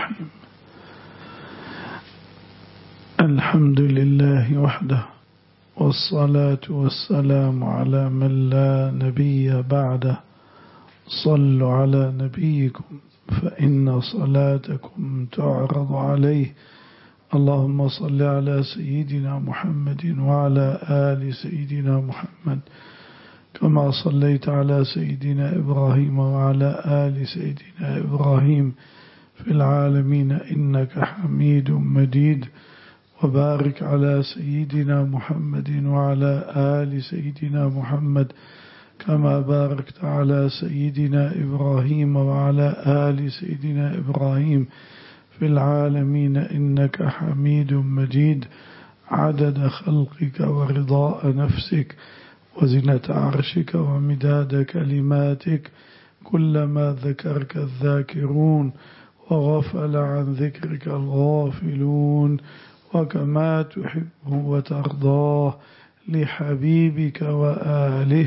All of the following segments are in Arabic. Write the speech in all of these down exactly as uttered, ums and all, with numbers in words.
الرحيم. الحمد لله وحده، والصلاة والسلام على من لا نبي بعده. صلوا على نبيكم فإن صلاتكم تعرض عليه. اللهم صل على سيدنا محمد وعلى آل سيدنا محمد كما صليت على سيدنا إبراهيم وعلى آل سيدنا إبراهيم في العالمين إنك حميد مجيد. وبارك على سيدنا محمد وعلى آل سيدنا محمد كما باركت على سيدنا إبراهيم وعلى آل سيدنا إبراهيم في العالمين إنك حميد مجيد. عدد خلقك ورضاء نفسك وزنة عرشك ومداد كلماتك، كلما ذكرك الذاكرون وغفل عن ذكرك الغافلون، وكما تحبه وترضاه لحبيبك وآله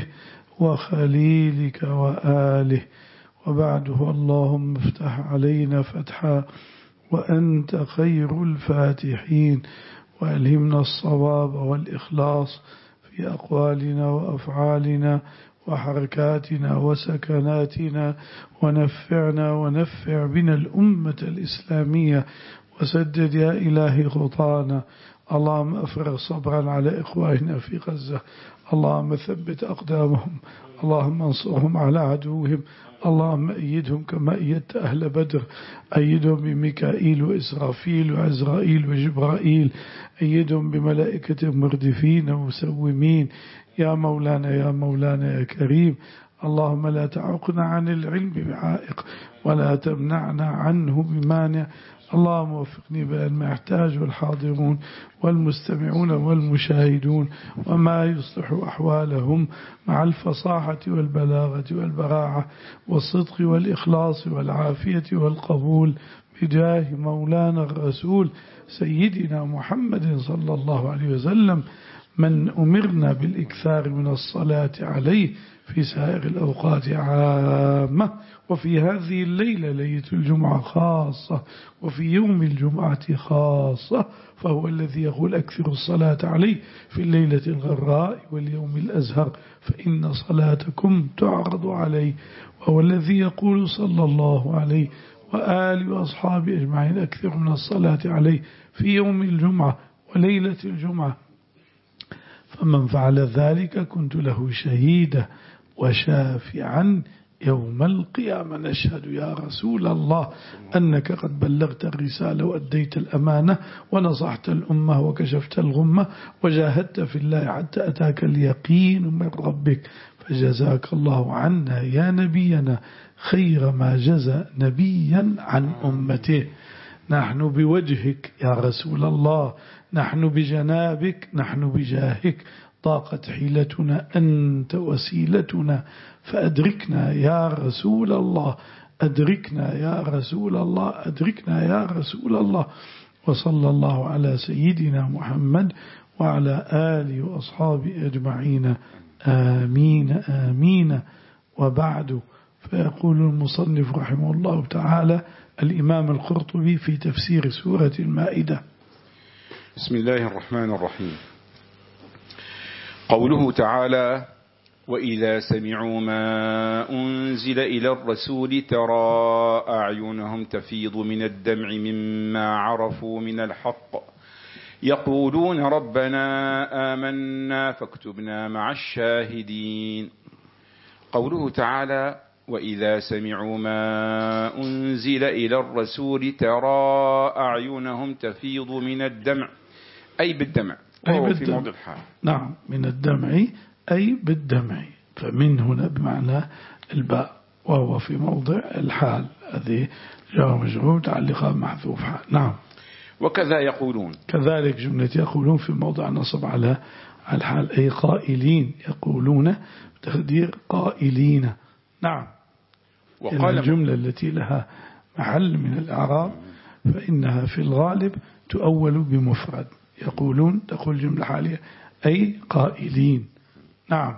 وخليلك وآله. وبعده اللهم افتح علينا فتحا وأنت خير الفاتحين، وألهمنا الصواب والإخلاص في أقوالنا وأفعالنا وحركاتنا وسكناتنا، ونفعنا ونفع بنا الأمة الإسلامية، وسدد يا إلهي خطانا. اللهم أفرغ صبرا على إخواننا في غزة، اللهم ثبت أقدامهم، اللهم انصرهم على عدوهم، اللهم أيدهم كما أيدت أهل بدر، أيدهم بميكائيل وإسرافيل وعزرائيل وجبرائيل، أيدهم بملائكة مردفين ومسومين. يا مولانا يا مولانا يا كريم، اللهم لا تعقنا عن العلم بعائق ولا تمنعنا عنه بمانع. اللهم وفقني بأن ما يحتاجه الحاضرون والمستمعون والمشاهدون، وما يصلح أحوالهم مع الفصاحة والبلاغة والبراعة والصدق والإخلاص والعافية والقبول، بجاه مولانا الرسول سيدنا محمد صلى الله عليه وسلم، من أمرنا بالإكثار من الصلاة عليه في سائر الأوقات عامة، وفي هذه الليلة ليلة الجمعة خاصة، وفي يوم الجمعة خاصة، فهو الذي يقول أكثر الصلاة عليه في الليلة الغراء واليوم الأزهر فإن صلاتكم تعرض عليه. وهو الذي يقول صلى الله عليه وآله وأصحابه أجمعين أكثر من الصلاة عليه في يوم الجمعة وليلة الجمعة، فمن فعل ذلك كنت له شهيدا وشافعا يوم القيامة. نشهد يا رسول الله أنك قد بلغت الرسالة وأديت الأمانة ونصحت الأمة وكشفت الغمة وجاهدت في الله حتى أتاك اليقين من ربك، فجزاك الله عنا يا نبينا خير ما جزى نبيا عن أمته. نحن بوجهك يا رسول الله، نحن بجنابك، نحن بجاهك، ضاقت حيلتنا، أنت وسيلتنا، فأدركنا يا رسول الله، أدركنا يا رسول الله، أدركنا يا رسول الله. وصلى الله على سيدنا محمد وعلى آله وأصحابه أجمعين، آمين آمين. وبعد، فيقول المصنف رحمه الله تعالى الإمام القرطبي في تفسير سورة المائدة: بسم الله الرحمن الرحيم. قوله تعالى: وإذا سمعوا ما أنزل إلى الرسول ترى أعينهم تفيض من الدمع مما عرفوا من الحق يقولون ربنا آمنا فاكتبنا مع الشاهدين. قوله تعالى: وإذا سمعوا ما أنزل إلى الرسول ترى أعينهم تفيض من الدمع، أي بالدمع، أي في موضع الحال. نعم، من الدمع أي بالدمع، فمن هنا بمعنى الباء، وهو في موضع الحال، هذه جار مجرور متعلقة محذوف حال. نعم. وكذا يقولون، كذلك جملة يقولون في موضع نصب على الحال، أي قائلين، يقولون تقدير قائلين. نعم. وقال الجملة التي لها محل من الإعراب فإنها في الغالب تؤول بمفرد، يقولون تقول جملة حالية أي قائلين. نعم.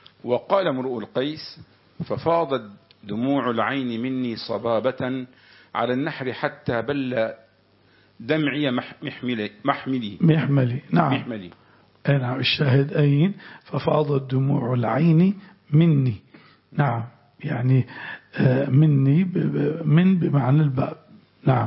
وقال امرؤ القيس: ففاضت دموع العين مني صبابة على النحر حتى بل دمعي محملي محملي محملي نعم محملي نعم الشاهد أين ففاضت دموع العين مني نعم يعني مني من بمعنى الباب نعم.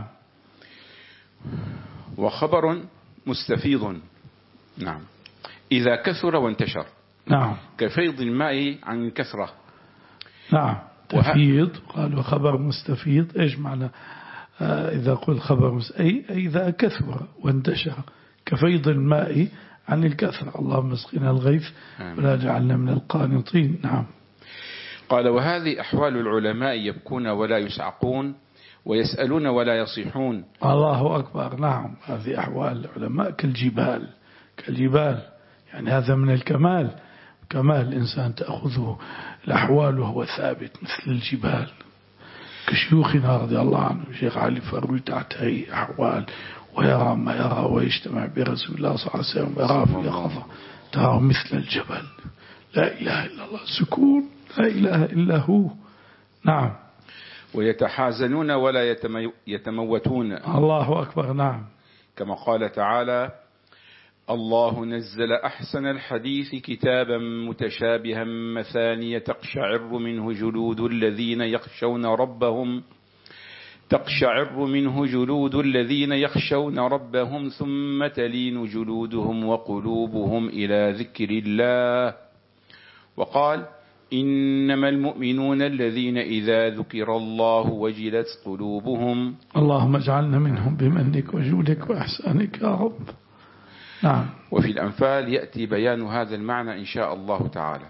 وخبر مستفيض نعم إذا كثر وانتشر نعم كفيض الماء عن كثرة نعم تفيض قالوا خبر مستفيض إيش معنى آه إذا قلت خبر مستفيض أي إذا كثر وانتشر كفيض الماء عن الكثرة اللهم اسقنا الغيث ولا جعلنا من القانطين. نعم. قال وهذه أحوال العلماء يبكون ولا يسعقون ويسألون ولا يصيحون. الله أكبر. نعم هذه أحوال العلماء كالجبال كالجبال يعني هذا من الكمال كمال الإنسان تأخذه الأحوال وهو ثابت مثل الجبال كشيوخنا رضي الله عنه الشيخ علي فاروق تعتري أحوال ويرى ما يرى ويجتمع برسول الله صلى الله عليه وسلم ويرى في يقظة ترى مثل الجبل لا إله إلا الله سكون لا إله إلا هو. نعم. ويتحازنون ولا يتموتون. الله أكبر. نعم. كما قال تعالى الله نزل أحسن الحديث كتابا متشابها مثانية تقشعر منه جلود الذين يخشون ربهم تقشعر منه جلود الذين يخشون ربهم ثم تلين جلودهم وقلوبهم إلى ذكر الله. وقال إنما المؤمنون الذين إذا ذكر الله وجلت قلوبهم. اللهم اجعلنا منهم بمنك وجودك وإحسانك يا رب. نعم. وفي الأنفال يأتي بيان هذا المعنى إن شاء الله تعالى.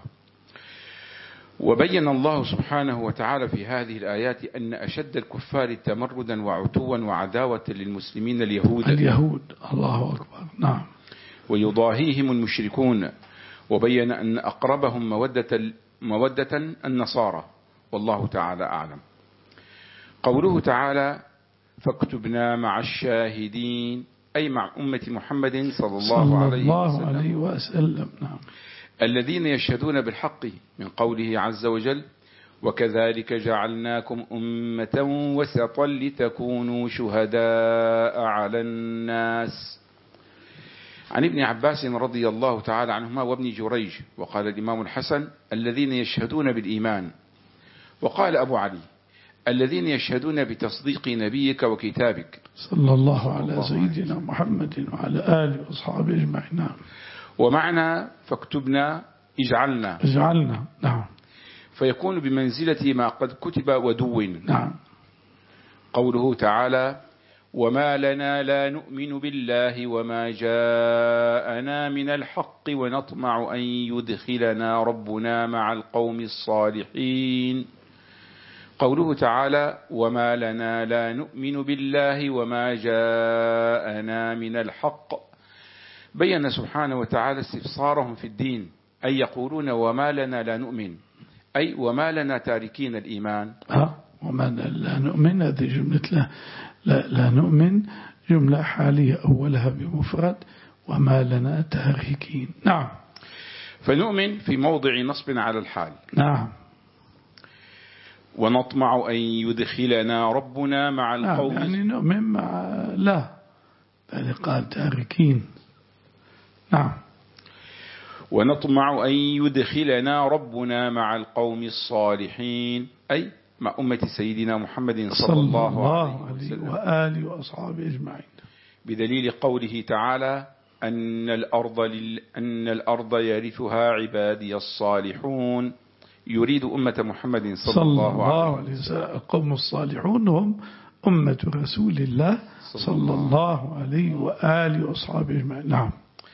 وبين الله سبحانه وتعالى في هذه الآيات أن أشد الكفار تمردا وعتوا وعداوة للمسلمين اليهود اليهود. الله أكبر. نعم. ويضاهيهم المشركون. وبين أن أقربهم مودة, مودة النصارى والله تعالى أعلم. قوله تعالى فاكتبنا مع الشاهدين أي مع أمة محمد صلى الله, صلى عليه, الله وسلم عليه وسلم. نعم. الذين يشهدون بالحق من قوله عز وجل وكذلك جعلناكم أمة وسطا لتكونوا شهداء على الناس. عن ابن عباس رضي الله تعالى عنهما وابن جريج. وقال الإمام الحسن الذين يشهدون بالإيمان. وقال أبو علي الذين يشهدون بتصديق نبيك وكتابك صلى الله على سيدنا محمد وعلى آله وأصحابه أجمعين. ومعنى فاكتبنا اجعلنا اجعلنا. نعم. فيكون بمنزلة ما قد كتب ودون. نعم. قوله تعالى وما لنا لا نؤمن بالله وما جاءنا من الحق ونطمع أن يدخلنا ربنا مع القوم الصالحين. قوله تعالى وما لنا لا نؤمن بالله وما جاءنا من الحق بين سبحانه وتعالى استفسارهم في الدين أي يقولون وما لنا لا نؤمن أي وما لنا تاركين الإيمان. ها وما لنا لا نؤمن هذه جملة لا, لا, لا نؤمن جملة حالية أولها بمفرد وما لنا تاركين. نعم. فنؤمن في موضع نصب على الحال. نعم. ونطمع أن يدخلنا ربنا مع القوم. نعم يعني نؤمن مع لا بل قال تاركين. نعم. ونطمع أن يدخلنا ربنا مع القوم الصالحين أي مع أمة سيدنا محمد صلى, صلى الله, الله عليه وسلم وآله وأصحابه أجمعين. بدليل قوله تعالى أن الأرض, لل... أن الأرض يرثها عبادي الصالحون يريد أمة محمد صلى, صلى الله عليه وسلم. القوم الصالحون هم أمة رسول الله صلى الله عليه وآله وأصحابه أجمعين. نعم.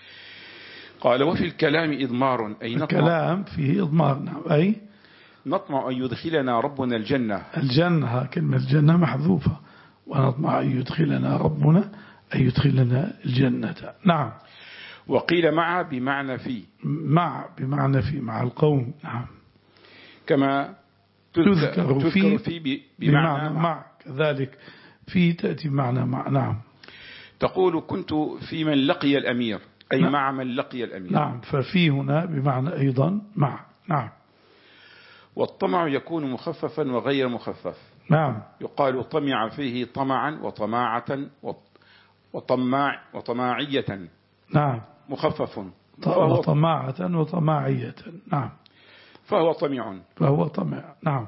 قال وفي الكلام إضمار أي نطمع الكلام فيه إضمار. نعم. أي نطمع أن يدخلنا ربنا الجنة. الجنة كلمة الجنة محذوفة ونطمع أن يدخلنا ربنا أن يدخلنا الجنة. نعم. وقيل مع بمعنى في مع بمعنى في مع القوم. نعم. كما تذكر, تذكر في, في بمعنى, بمعنى مع كذلك في تأتي بمعنى مع. نعم. تقول كنت في من لقي الأمير أي نعم. مع من لقي الأمير. نعم. ففي هنا بمعنى أيضا مع. نعم. والطمع يكون مخففا وغير مخفف. نعم. يقال طمع فيه طمعا وطماعة وطماع وطماعية. نعم. مخفف. وطماعة وطماعية. نعم. فهو طمع. فهو طمع. نعم.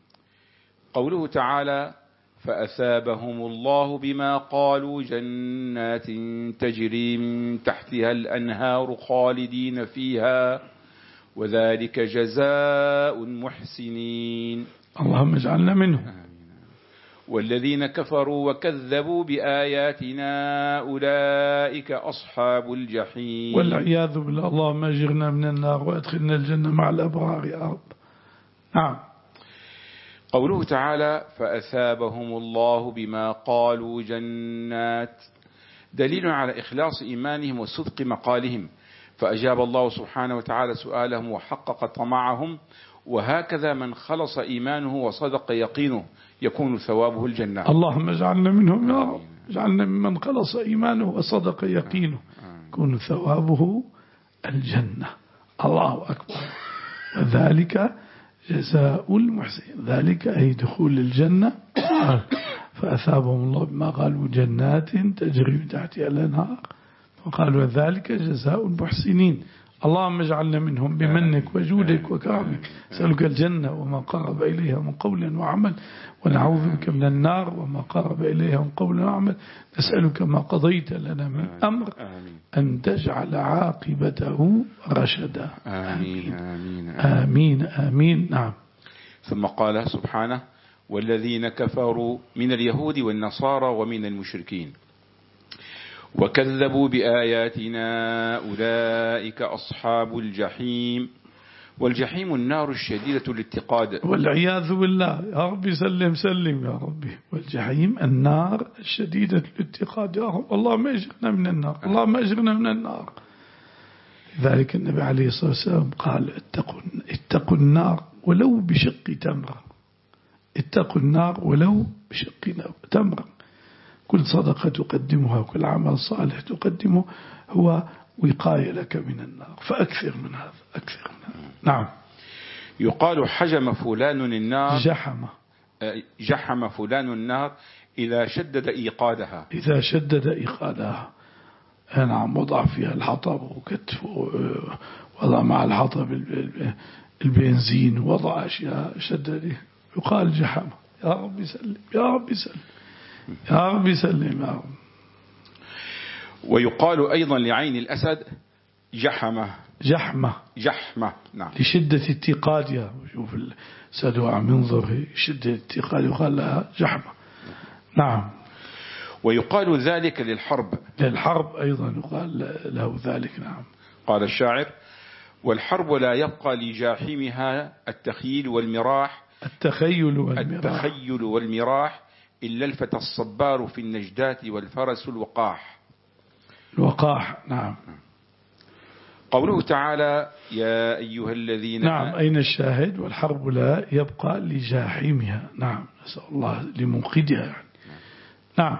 قوله تعالى فأثابهم الله بما قالوا جنات تجري من تحتها الأنهار خالدين فيها وذلك جزاء المحسنين. اللهم اجعلنا منهم. والذين كفروا وكذبوا بآياتنا أولئك أصحاب الجحيم. والعياذ بالله. اللهم اجرنا من النار وادخلنا الجنة مع الأبرار يا رب. نعم. قوله تعالى فأثابهم الله بما قالوا جنات دليل على إخلاص إيمانهم وصدق مقالهم، فأجاب الله سبحانه وتعالى سؤالهم وحقق طمعهم، وهكذا من خلص إيمانه وصدق يقينه يكون ثوابه الجنة. اللهم اجعلنا منهم يا رب، اجعلنا ممن خلص إيمانه وصدق يقينه يكون ثوابه الجنة. الله أكبر. وذلك جزاء المحسنين، ذلك أي دخول الجنة. فأثابهم الله بما قالوا جنات تجري من تحتها الأنهار وقالوا ذلك جزاء المحسنين. اللهم اجعلنا منهم بمنك وجودك وكرمك. نسألك الجنة وما قرب إليها من قول وعمل، ونعوذ بك من النار وما قرب إليها من قول وعمل. نسألك ما قضيت لنا من أمر أن تجعل عاقبته رشدا. آمين آمين آمين آمين. نعم. ثم قال سبحانه والذين كفروا من اليهود والنصارى ومن المشركين وكذبوا بآياتنا أولئك أصحاب الجحيم. والجحيم النار الشديدة الاتقاد. والعياذ بالله. يا ربي سلم سلم يا ربي. والجحيم النار الشديدة الاتقاد يا رب. اللهم اجرنا من النار، اللهم اجرنا من النار. ذلك النبي عليه الصلاة والسلام قال اتقوا, اتقوا النار ولو بشق تمرة. اتقوا النار ولو بشق تمرة. كل صدقة تقدمها وكل عمل صالح تقدمه هو وقاية لك من النار، فأكثر من هذا، أكثر من هذا. نعم. يقال حجم فلان النار، جحم جحم فلان النار إذا شدد إيقادها. إذا شدد إيقادها. نعم. وضع فيها الحطب وكتف، وضع مع الحطب البنزين، وضع أشياء شدد، يقال جحم. يا رب سلم يا رب سلم يا رب سلم يا رب. ويقال أيضا لعين الأسد جحمة. جحمة. جحمة. نعم. لشدة اتقادها. شوف الأسد عم ينظر شدة اتقاد يقال لها جحمة. نعم. ويقال ذلك للحرب. للحرب أيضا يقال له ذلك. نعم. قال الشاعر والحرب لا يبقى لجاحمها التخيل والمراح. التخيل والمراح. التخيل والمراح إلا الفتى الصبار في النجدات والفرس الوقاح. الوقاح. نعم. قوله تعالى يا أيها الذين. نعم. أين الشاهد؟ والحرب لا يبقى لجاحمها. نعم. نسأل الله لمنقذها يعني. نعم.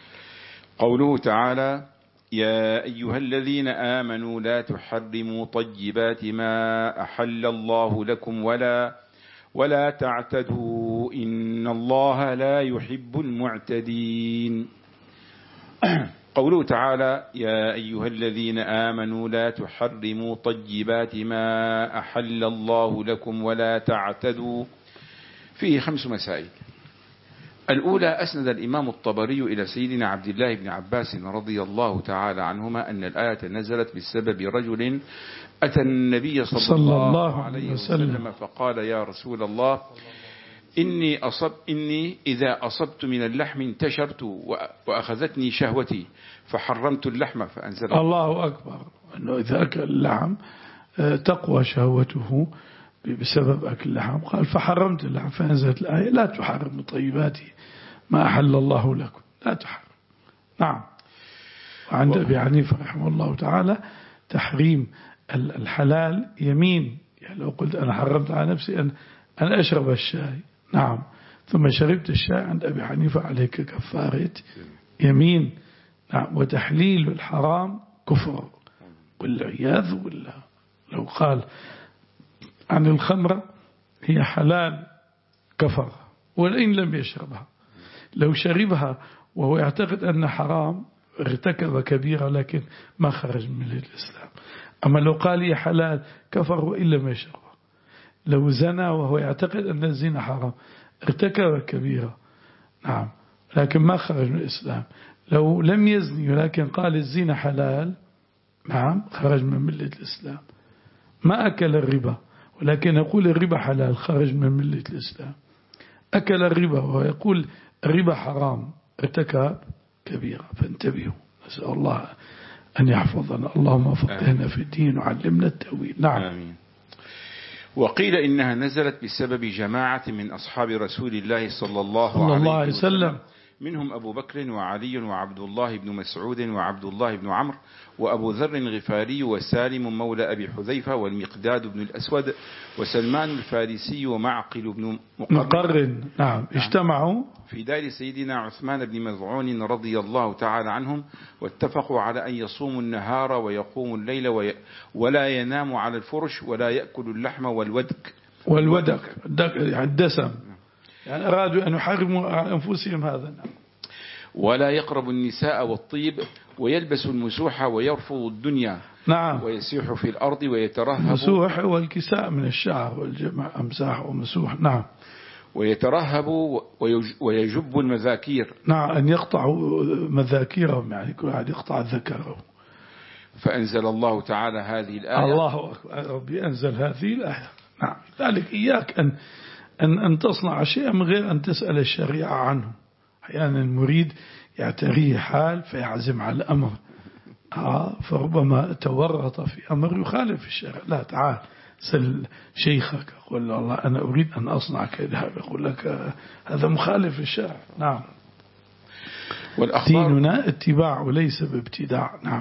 قوله تعالى يا أيها الذين آمنوا لا تحرموا طيبات ما أحل الله لكم ولا ولا تعتدوا إن الله لا يحب المعتدين. قوله تعالى يا أيها الذين آمنوا لا تحرموا طيبات ما أحل الله لكم ولا تعتدوا فيه خمس مسائل. الأولى أسند الإمام الطبري إلى سيدنا عبد الله بن عباس رضي الله تعالى عنهما أن الآية نزلت بسبب رجل أتى النبي صلى, صلى الله عليه وسلم, وسلم فقال يا رسول الله إني, أصب إني إذا أصبت من اللحم انتشرت وأخذتني شهوتي فحرمت اللحم فأنزل الله أكبر. أنه إذا أكل اللحم تقوى شهوته بسبب أكل اللحم، قال فحرمت اللحم فأنزلت الآية لا تحرم طيبات ما أحل الله لكم. لا تحرم. نعم. وعند أبي حنيفة رحمه الله تعالى تحريم الحلال يمين. يعني لو قلت أنا حرمت على نفسي أن أن أشرب الشاي، نعم، ثم شربت الشاي، عند أبي حنيفة عليك كفارة يمين. نعم. وتحليل الحرام كفر والعياذ بالله. لو قال عن الخمرة هي حلال كفر ولئن لم يشربها. لو شربها وهو يعتقد أن حرام ارتكب كبيرة لكن ما خرج من الإسلام. أما لو قال يا حلال كفر وإن لم يشربها. لو زنى وهو يعتقد أن الزنا حرام ارتكب كبيرة نعم لكن ما خرج من الإسلام. لو لم يزني ولكن قال الزنا حلال نعم خرج من ملة الإسلام. ما أكل الربا ولكن يقول الربا حلال خرج من ملة الإسلام. أكل الربا ويقول الربا حرام ارتكب كبيرة. فانتبهوا. نسأل الله أن يحفظنا. اللهم فقهنا في الدين وعلمنا التأويل. نعم. آمين. وقيل إنها نزلت بسبب جماعة من أصحاب رسول الله صلى الله, صلى الله عليه وسلم, وسلم منهم أبو بكر وعلي وعبد الله بن مسعود وعبد الله بن عمرو وأبو ذر الغفاري وسالم مولى أبي حذيفة والمقداد بن الأسود وسلمان الفارسي ومعقل بن مقرن نعم اجتمعوا في دار سيدنا عثمان بن مذعون رضي الله تعالى عنهم واتفقوا على أن يصوموا النهار ويقوموا الليل وي ولا يناموا على الفرش ولا يأكلوا اللحم والودك والودك الدسم يعني أرادوا أن يحرموا على أنفسهم هذا. ولا يقرب النساء والطيب ويلبس المسوح ويرفض الدنيا نعم ويسيح في الأرض ويترهب. المسوح والكساء من الشعر والجمع أمساح ومسوح نعم. ويترهب ويجب المذاكير نعم أن يقطعوا مذاكيرهم يعني كل واحد يقطع ذكره. فأنزل الله تعالى هذه الآية. الله أكبر ربي أنزل هذه الآية. نعم ذلك إياك أن أن أن تصنع شيئا من غير أن تسأل الشريعة عنه. أحيانا المريد يعتريه حال فيعزم على الأمر آه فربما تورط في أمر يخالف الشرع. لا تعال سل شيخك قل له الله أنا أريد أن أصنع كذا يقول لك هذا مخالف الشرع. نعم. ديننا اتباع وليس بابتداع. نعم.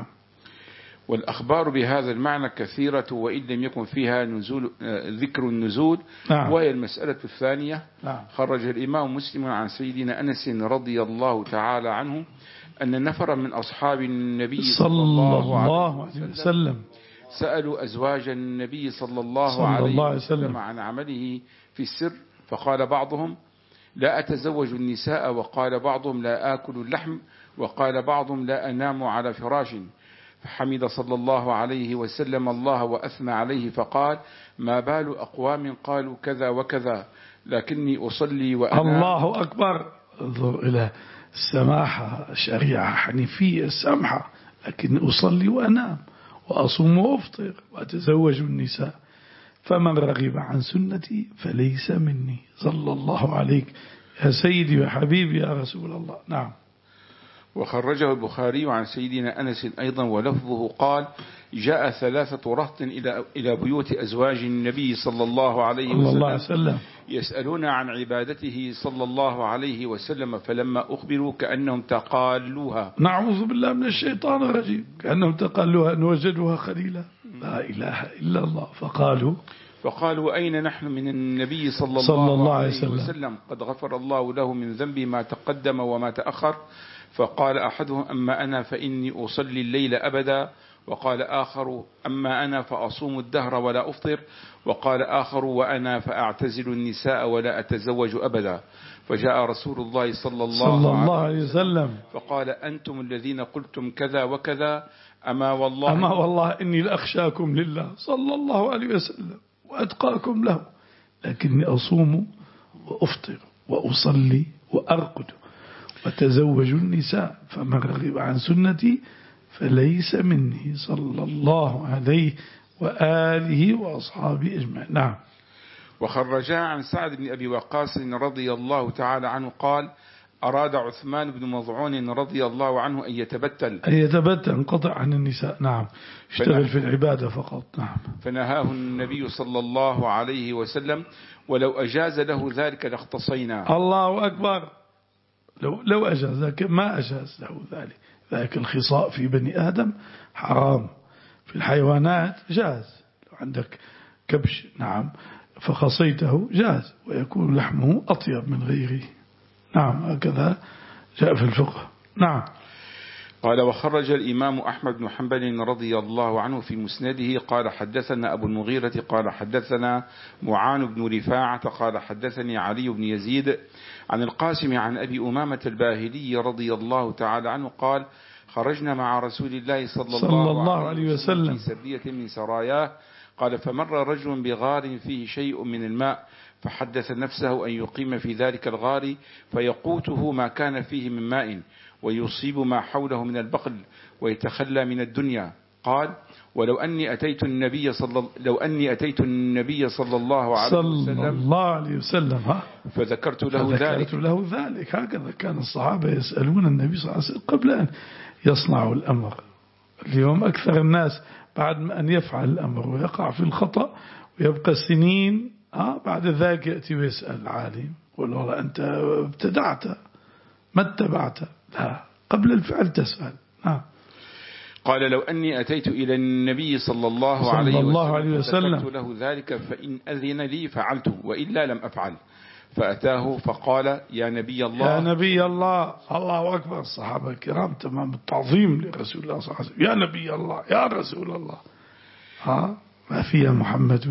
والأخبار بهذا المعنى كثيرة وإن لم يكن فيها نزول ذكر النزول. نعم. وهي المسألة الثانية. نعم. خرج الإمام مسلم عن سيدنا أنس رضي الله تعالى عنه أن نفر من أصحاب النبي صلى الله عليه وسلم سألوا أزواج النبي صلى الله صلى عليه الله وسلم عن عمله في السر فقال بعضهم لا أتزوج النساء وقال بعضهم لا آكل اللحم وقال بعضهم لا أنام على فراش. فحمد صلى الله عليه وسلم الله وأثنى عليه فقال ما بال أقوام قالوا كذا وكذا لكني أصلي وأنام. الله أكبر. انظر إلى السماحة شريعة حنيفية السمحة لكن أصلي وأنام وأصوم وأفطر وأتزوج النساء فمن رغب عن سنتي فليس مني. صلى الله عليك يا سيدي وحبيبي يا رسول الله. نعم. وخرجه البخاري عن سيدنا أنس أيضا ولفظه قال جاء ثلاثة رهط إلى إلى بيوت أزواج النبي صلى الله عليه وسلم يسألون عن عبادته صلى الله عليه وسلم فلما أخبروا كأنهم تقالوها. نعوذ بالله من الشيطان الرجيم. كأنهم تقالوها أن وجدوها خليلا. لا إله إلا الله. فقالوا فقالوا أين نحن من النبي صلى الله, صلى الله عليه وسلم, وسلم قد غفر الله له من ذنبه ما تقدم وما تأخر. فقال أحدهم أما أنا فإني أصلي الليل أبدا وقال آخر أما أنا فأصوم الدهر ولا أفطر وقال آخر وأنا فأعتزل النساء ولا أتزوج أبدا. فجاء رسول الله صلى الله, صلى الله عليه وسلم فقال أنتم الذين قلتم كذا وكذا أما والله أما والله إني لأخشاكم لله صلى الله عليه وسلم وأتقاكم له لكني أصوم وأفطر وأصلي وأرقد وتزوج النساء فمن رغب عن سنتي فليس مني. صلى الله عليه وآله وأصحابه أجمعين. نعم. وخرجا عن سعد بن أبي وقاص رضي الله تعالى عنه قال أراد عثمان بن مظعون رضي الله عنه أن يتبتل أن يتبتل انقطع عن النساء. نعم. اشتغل في العبادة فقط. نعم. فنهاه النبي صلى الله عليه وسلم ولو أجاز له ذلك لاختصينا. الله أكبر. لو لو أجاز لكن ما أجاز له ذلك. ذلك الخصاء في بني آدم حرام. في الحيوانات جاز. لو عندك كبش نعم فخصيته جاز ويكون لحمه أطيب من غيره. نعم هكذا جاء في الفقه. نعم. قال وخرج الإمام أحمد بن حنبل رضي الله عنه في مسنده قال حدثنا أبو المغيرة قال حدثنا معان بن رفاعة قال حدثني علي بن يزيد عن القاسم عن أبي أمامة الباهلي رضي الله تعالى عنه قال خرجنا مع رسول الله صلى, صلى الله, الله عليه وسلم في سرية من سراياه قال فمر رجل بغار فيه شيء من الماء فحدث نفسه أن يقيم في ذلك الغار فيقوته ما كان فيه من ماء ويصيب ما حوله من البقل ويتخلى من الدنيا. قال ولو أني أتيت النبي صلى لو أني أتيت النبي صلى الله عليه وسلم صلى الله عليه وسلم ها فذكرت له فذكرت ذلك له ذلك هكذا كان الصحابة يسألون النبي صلى الله عليه وسلم قبل أن يصنعوا الأمر. اليوم أكثر الناس بعد ما أن يفعل الأمر ويقع في الخطأ ويبقى سنين ها بعد ذلك يأتي ويسأل العالم يقول والله أنت ابتدعت ما اتبعت. لا قبل الفعل تسأل. نعم. قال لو أني أتيت إلى النبي صلى الله صلى عليه الله عليه وسلم فذكرت له ذلك فإن أذن لي فعلته وإلا لم أفعل. فأتاه فقال يا نبي الله يا نبي الله. الله أكبر. الصحابة الكرام تمام التعظيم لرسول الله صلى الله عليه وسلم. يا نبي الله يا رسول الله. ها ما في محمد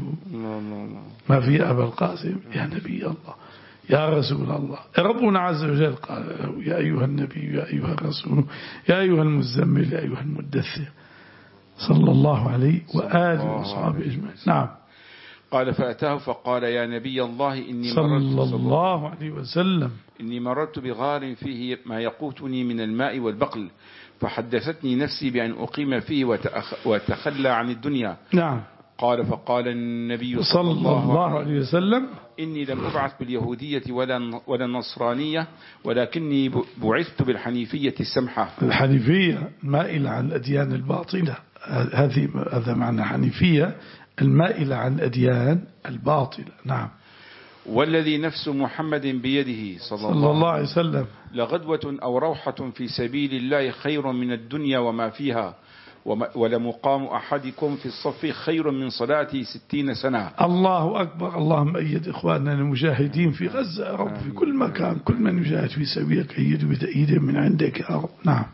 ما في أبا القاسم يا نبي الله يا رسول الله. ربنا عز وجل قال يا أيها النبي يا أيها الرسول يا أيها المزمل يا أيها المدثر صلى الله عليه وآله وصحبه أجمعين. نعم. قال فأتاه فقال يا نبي الله إني صلى الله عليه وسلم إني مررت بغار فيه ما يقوتني من الماء والبقل فحدثتني نفسي بأن أقيم فيه وتخلى عن الدنيا. نعم. قال فقال النبي صلى الله عليه وسلم إني لم أبعث باليهودية ولا ولا النصرانية ولكني بعثت بالحنيفية السمحة. الحنيفية مائلة عن الأديان الباطلة. هذه هذا معنى حنيفية المائلة عن الأديان الباطلة. نعم. والذي نفس محمد بيده صلى, صلى الله, الله عليه وسلم لغدوة أو روحة في سبيل الله خير من الدنيا وما فيها ولمقام أحدكم في الصف خير من صلاته ستين سنة. الله أكبر. اللهم أيد إخواننا المجاهدين في غزة يا رب في كل مكان كل من يجاهد في سبيلك أيد بتأييد من عندك يا رب. نعم.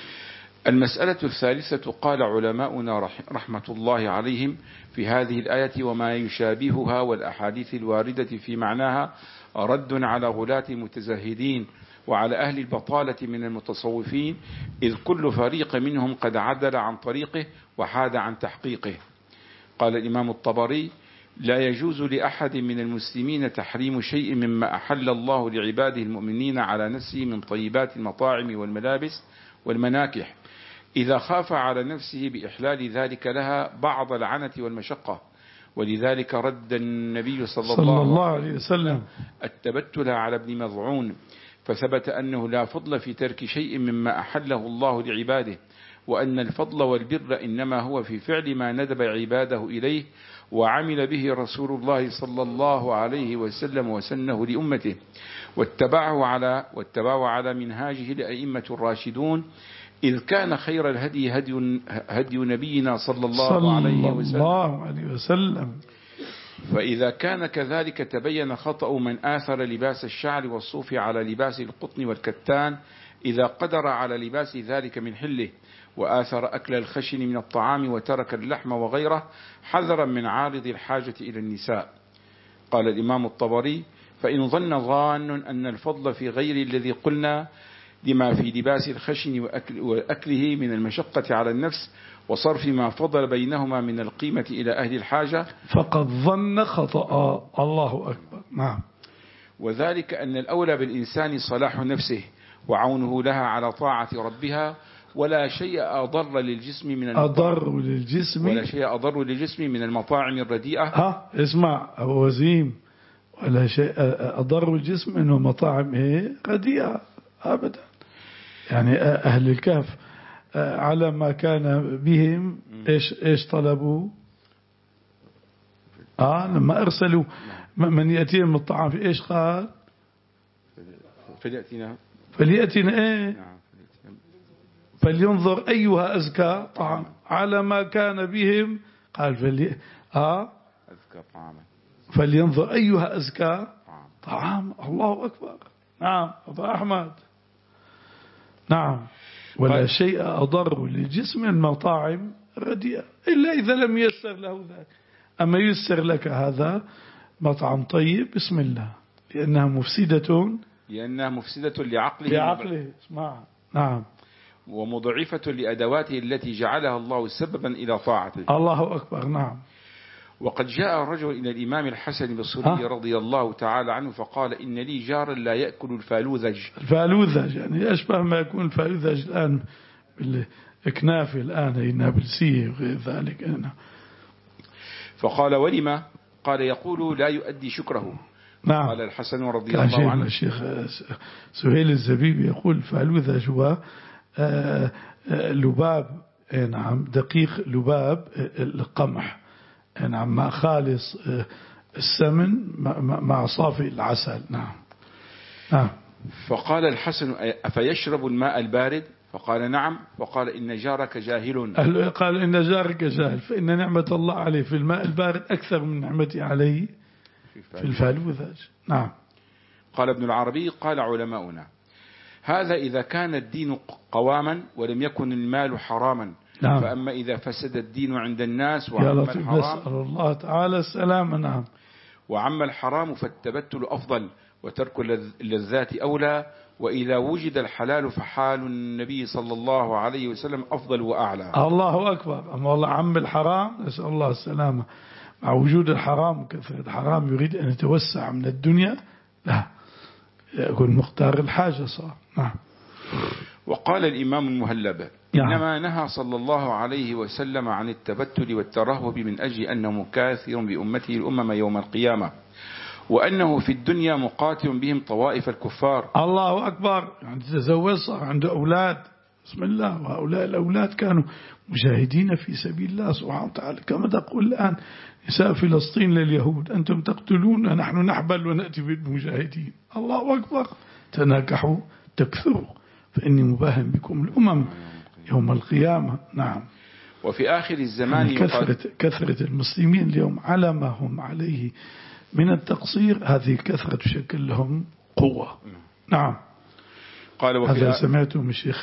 المسألة الثالثة قال علماؤنا رحمة الله عليهم في هذه الآية وما يشابهها والأحاديث الواردة في معناها رد على غلاة المتزهدين وعلى أهل البطالة من المتصوفين إذ كل فريق منهم قد عدل عن طريقه وحاد عن تحقيقه. قال الإمام الطبري لا يجوز لأحد من المسلمين تحريم شيء مما أحل الله لعباده المؤمنين على نفسه من طيبات المطاعم والملابس والمناكح إذا خاف على نفسه بإحلال ذلك لها بعض العنة والمشقة. ولذلك رد النبي صلى, صلى الله, الله عليه وسلم التبتل على ابن مضعون فثبت أنه لا فضل في ترك شيء مما أحله الله لعباده وأن الفضل والبر إنما هو في فعل ما ندب عباده إليه وعمل به رسول الله صلى الله عليه وسلم وسنه لأمته واتبعه على, واتبعه على منهاجه لأئمة الراشدون إذ كان خير الهدي هدي, هدي نبينا صلى الله, صلى عليه, الله وسلم عليه وسلم. فإذا كان كذلك تبين خطأ من آثر لباس الشعر والصوف على لباس القطن والكتان إذا قدر على لباس ذلك من حله وآثر أكل الخشن من الطعام وترك اللحم وغيره حذرا من عارض الحاجة إلى النساء. قال الإمام الطبري فإن ظن ظان أن الفضل في غير الذي قلنا لما في لباس الخشن وأكل وأكله من المشقة على النفس وصرف ما فضل بينهما من القيمة إلى أهل الحاجة فقد ظن خطأ. الله أكبر. نعم. وذلك أن الأولى بالإنسان صلاح نفسه وعونه لها على طاعة ربها ولا شيء أضر للجسم من أضر للجسم ولا شيء أضر للجسم من المطاعم الرديئة. ها اسمع أبو وزيم ولا شيء أضر الجسم إنه مطاعم إيه رديئة أبدا. يعني أهل الكهف على ما كان بهم إيش إيش طلبوا آه لما أرسلوا من يأتيهم الطعام في إيش قال فليأتينا فليأتينا إيه فلينظر أيها أزكى طعام على ما كان بهم قال فلي آه أزكى طعاما فلينظر أيها أزكى طعام. الله أكبر. نعم أبو أحمد. نعم. ولا شيء أضر للجسم من المطاعم الرديئة إلا إذا لم يسر له ذلك. أما يسر لك هذا مطعم طيب بسم الله، لأنها مفسدة لأنها مفسدة لعقله لعقله اسمع. نعم. ومضعفة لأدواته التي جعلها الله سببا إلى طاعته. الله أكبر. نعم. وقد جاء الرجل إلى الإمام الحسن البصري رضي الله تعالى عنه فقال إن لي جارا لا يأكل الفالوذج. الفالوذج يعني أشبه ما يكون الفالوذج الآن بالإكناف الآن النابلسية وغير ذلك. أنا. فقال ولما؟ قال يقول لا يؤدي شكره. نعم. قال الحسن رضي الله عنه الشيخ سهيل الزبيبي يقول الفالوذج هو لباب، نعم، دقيق لباب القمح، نعم، مع خالص السمن مع صافي العسل. نعم. نعم. فقال الحسن أفيشرب الماء البارد؟ فقال نعم. فقال إن جارك جاهل. قال إن جارك جاهل، فإن نعمة الله عليه في الماء البارد أكثر من نعمتي عليه في الفالوذج. نعم. قال ابن العربي قال علماؤنا هذا إذا كان الدين قواما ولم يكن المال حراما. نعم. فأما إذا فسد الدين عند الناس وعم الحرام، نسأل الله تعالى السلام. نعم. وعم الحرام فالتبتل أفضل وترك اللذات أولى، وإذا وجد الحلال فحال النبي صلى الله عليه وسلم أفضل وأعلى. الله أكبر. أما والله عم الحرام نسأل الله السلامة، مع وجود الحرام وكثرة الحرام يريد أن يتوسع من الدنيا، لا يكون مختار الحاجة صار. نعم. وقال الإمام المهلب إنما نهى صلى الله عليه وسلم عن التبتل والترهب من أجل أنه مكاثر بأمته الأمم يوم القيامة، وأنه في الدنيا مقاتل بهم طوائف الكفار. الله أكبر. يعني تزوج صار عنده أولاد بسم الله، وهؤلاء الأولاد كانوا مجاهدين في سبيل الله سبحانه وتعالى، كما تقول الآن نساء فلسطين لليهود أنتم تقتلون نحن نحبل ونأتي بالمجاهدين. الله أكبر. تناكحوا تكثروا فإني مباهم بكم الأمم يوم القيامة. نعم. وفي آخر الزمان يعني كثرة, كثرة المسلمين اليوم على ما هم عليه من التقصير، هذه الكثرة تشكل لهم قوة. نعم. قال هذا سمعته من الشيخ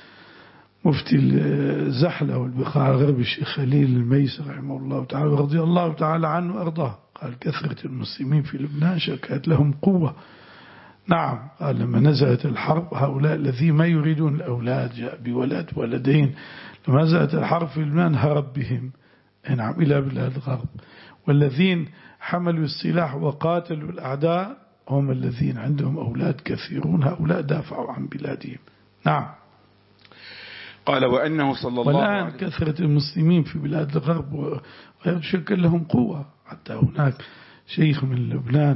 مفتي الزحلة والبقاع الغربي الشيخ خليل الميسر رحمه الله تعالى رضي الله تعالى عنه وأرضاه، قال كثرة المسلمين في لبنان شكلت لهم قوة. نعم. قال لما نزلت الحرب هؤلاء الذين ما يريدون الأولاد جاء بولد ولدين، لما نزلت الحرب في لبنان هرب بهم نعم إلى بلاد الغرب، والذين حملوا السلاح وقاتلوا الأعداء هم الذين عندهم أولاد كثيرون، هؤلاء دافعوا عن بلادهم. نعم. قال وأنه صلى الله عليه وسلم والآن كثرة المسلمين في بلاد الغرب ويشكل لهم قوة. حتى هناك شيخ من لبنان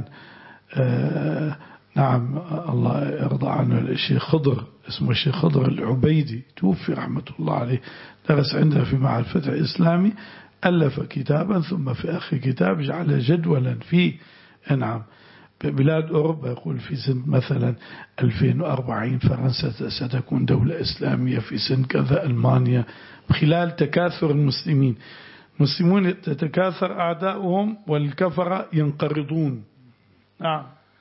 آه نعم الله يرضى عنه الشيخ خضر، اسمه الشيخ خضر العبيدي، توفي رحمة الله عليه، درس عندها في معهد الفتح الإسلامي، ألف كتابا ثم في آخر كتاب جعل جدولا في نعم بلاد أوروبا، يقول في سنة مثلا ألفين وأربعين فرنسا ستكون دولة إسلامية، في سنة كذا ألمانيا، خلال تكاثر المسلمين. المسلمون تتكاثر أعداؤهم والكفرة ينقرضون. نعم.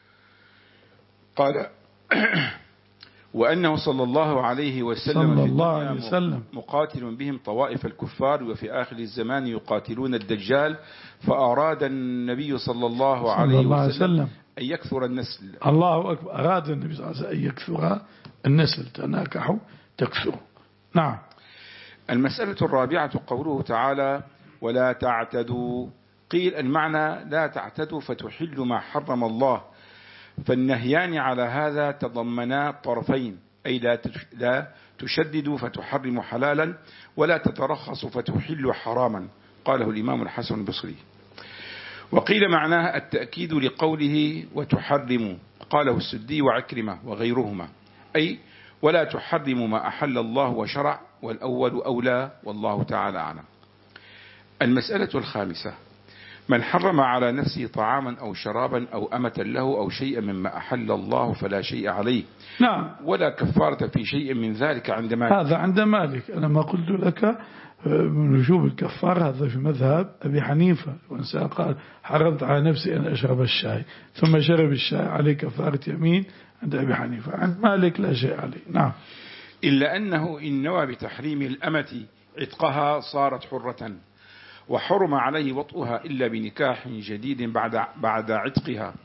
قال وأنه صلى الله عليه وسلم صلى الله عليه وسلم مقاتل بهم طوائف الكفار، وفي آخر الزمان يقاتلون الدجال، فأراد النبي صلى الله عليه صلى الله وسلم وسلم أن يكثر النسل. الله أكبر. أراد النبي صلى الله عليه وسلم أن يكثر النسل، تناكحوا تكثروا. نعم. المسألة الرابعة قوله تعالى ولا تعتدوا. قيل المعنى لا تعتدوا فتحل ما حرم الله، فالنهيان على هذا تضمنا طرفين، أي لا لا تشددوا فتحرم حلالا ولا تترخص فتحل حراما، قاله الإمام الحسن البصري. وقيل معناه التأكيد لقوله وتحرموا، قاله السدي وعكرمة وغيرهما، أي ولا تحرموا ما أحل الله وشرع، والأول أولى والله تعالى أعلم. المسألة الخامسة من حرم على نفسه طعاما أو شرابا أو أمة له أو شيئا مما أحل الله فلا شيء عليه. نعم. ولا كفارة في شيء من ذلك عند مالك. هذا عند مالك. أنا ما قلت لك من وجوب الكفار هذا في مذهب أبي حنيفة، وإنسان قال حرمت على نفسي أن أشرب الشاي ثم شرب الشاي عليه كفارة يمين عند أبي حنيفة، عند مالك لا شيء عليه. نعم. إلا أنه إن نوى بتحريم الأمة عتقها صارت حرة، وحرم عليه وطئها إلا بنكاح جديد بعد بعد عتقها.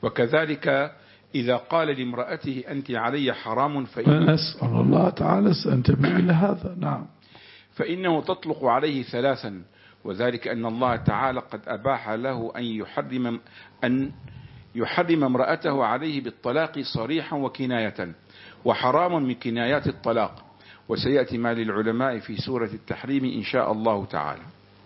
وكذلك إذا قال لامرأته أنت علي حرام فإنه نسأل الله تعالى سأنتبه إلى هذا. نعم. فإنه تطلق عليه ثلاثا، وذلك أن الله تعالى قد أباح له أن يحرم أن يحرم امرأته عليه بالطلاق صريحا وكناية، وحرام من كنايات الطلاق، وسيأتي ما للعلماء في سورة التحريم إن شاء الله تعالى.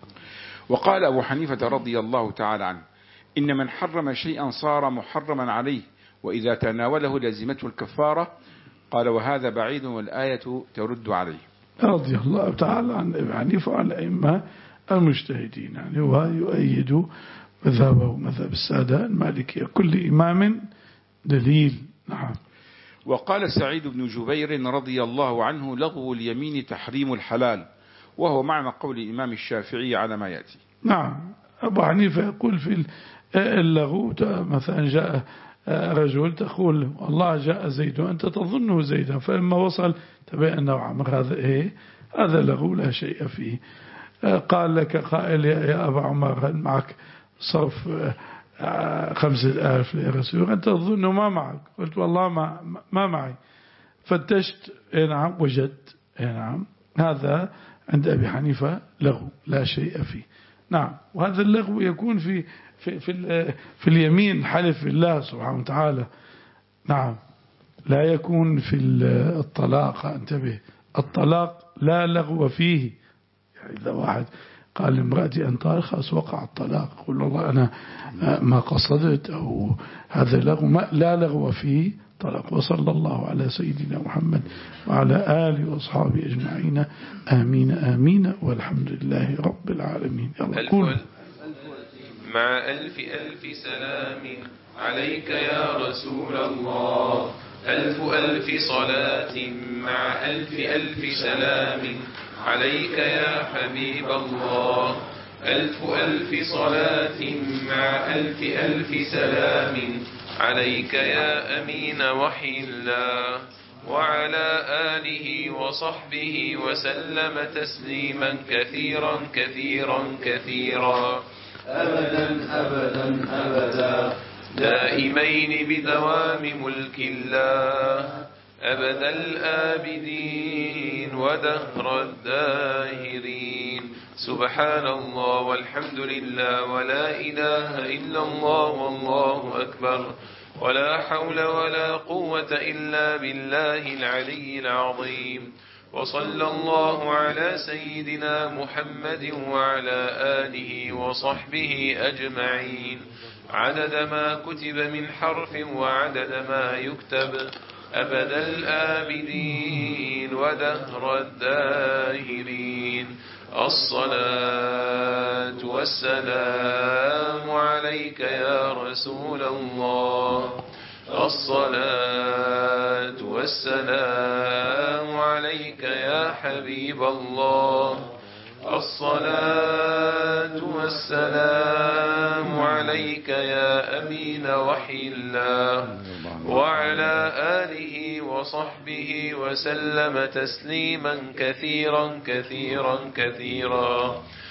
وقال أبو حنيفة رضي الله تعالى عنه إن من حرم شيئا صار محرما عليه، وإذا تناوله لزمته الكفارة. قال وهذا بعيد والآية ترد عليه. رضي الله تعالى عن أبي حنيفة وعن الأئمة المجتهدين، يعني ويؤيد مذهبه مذهب السادة المالكية، كل إمام دليل. نعم. وقال سعيد بن جبير رضي الله عنه لغو اليمين تحريم الحلال، وهو معنى قول الإمام الشافعي على ما يأتي. نعم. أبو حنيفة يقول في اللغو مثلا جاء رجل تقول الله جاء زيد وأنت تظنه زيدا، فلما وصل تبين أنه عمر، هذا إيه؟ هذا لغو لا شيء فيه. قال لك قائل يا أبا عمر هل معك صرف خمسة آلاف لرسول، أنت تظنه ما معك، قلت والله ما, ما معي، فتشت نعم وجدت نعم، هذا عند أبي حنيفة لغو لا شيء فيه. نعم. وهذا اللغو يكون في في في, في اليمين حلف بالله سبحانه وتعالى. نعم. لا يكون في الطلاق. انتبه، الطلاق لا لغو فيه. يعني إذا واحد قال لامرأتي أن طالق خلاص وقع الطلاق، قل الله أنا ما قصدت، أو هذا لغو ما لا لغو فيه طلاق. وصلى الله على سيدنا محمد وعلى آله وأصحابه أجمعين. آمين آمين والحمد لله رب العالمين. ألف مع ألف ألف سلام عليك يا رسول الله، ألف ألف صلاة مع ألف ألف سلام عليك يا حبيب الله، ألف ألف صلاة مع ألف ألف سلام عليك يا أمين وحي الله، وعلى آله وصحبه وسلم تسليما كثيرا كثيرا كثيرا أبدا أبدا أبدا دائمين بدوام ملك الله، أبد الآبدين ودهر الداهرين. سبحان الله والحمد لله ولا إله إلا الله والله أكبر، ولا حول ولا قوة إلا بالله العلي العظيم. وصلى الله على سيدنا محمد وعلى آله وصحبه أجمعين، عدد ما كتب من حرف وعدد ما يكتب، أبد الآبدين ودهر الداهرين. الصلاة والسلام عليك يا رسول الله، الصلاة والسلام عليك يا حبيب الله، الصلاة والسلام عليك يا أمين وحي الله، وعلى آله وصحبه وسلم تسليما كثيرا كثيرا كثيرا.